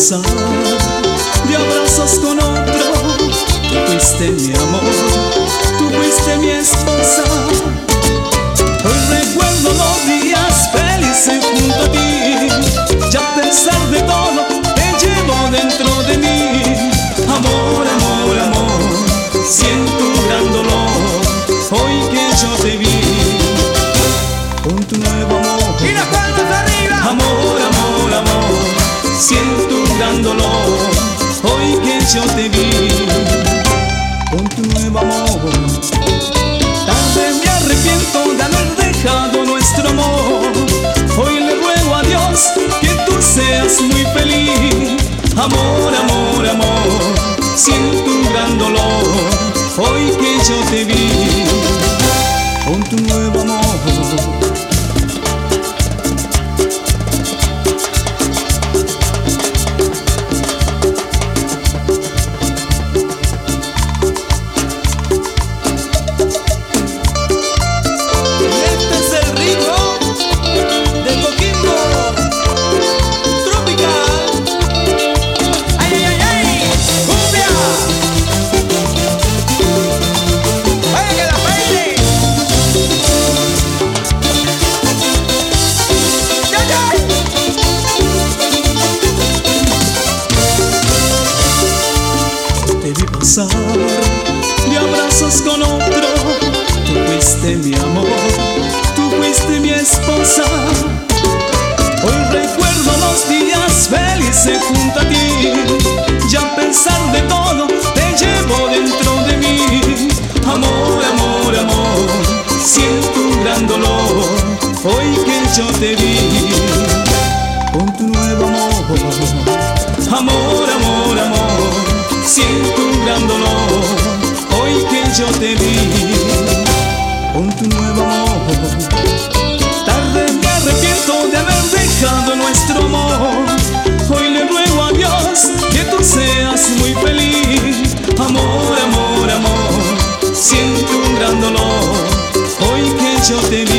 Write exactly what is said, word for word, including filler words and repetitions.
pasar de abrazos con otro. Tú fuiste mi amor, tú fuiste mi esposa. Hoy recuerdo los días felices junto a ti. Ya a pesar de todo te llevo dentro de mí. Amor, amor, amor, siento un gran dolor hoy que yo te vi con tu nuevo amor. ¡Y las palmas arriba! Amor, amor, amor, siento un gran dolor hoy que yo te vi con tu nuevo amor. Tarde me arrepiento de haber dejado nuestro amor. Hoy le ruego a Dios que tú seas muy feliz. Amor, amor, amor, siento un gran dolor hoy que yo te vi con tu nuevo amor. Te vi pasar de abrazos con otro. Tú fuiste mi amor, tú fuiste mi esposa. Hoy recuerdo los días felices junto a ti. Ya a pesar de todo te llevo dentro de mí. Amor, amor, amor, siento un gran dolor hoy que yo te vi con tu nuevo amor. Amor, amor, amor, siento un gran dolor hoy que yo te vi con tu nuevo amor. Tarde me arrepiento de haber dejado nuestro amor. Hoy le ruego a Dios que tú seas muy feliz. Amor, amor, amor, siento un gran dolor hoy que yo te vi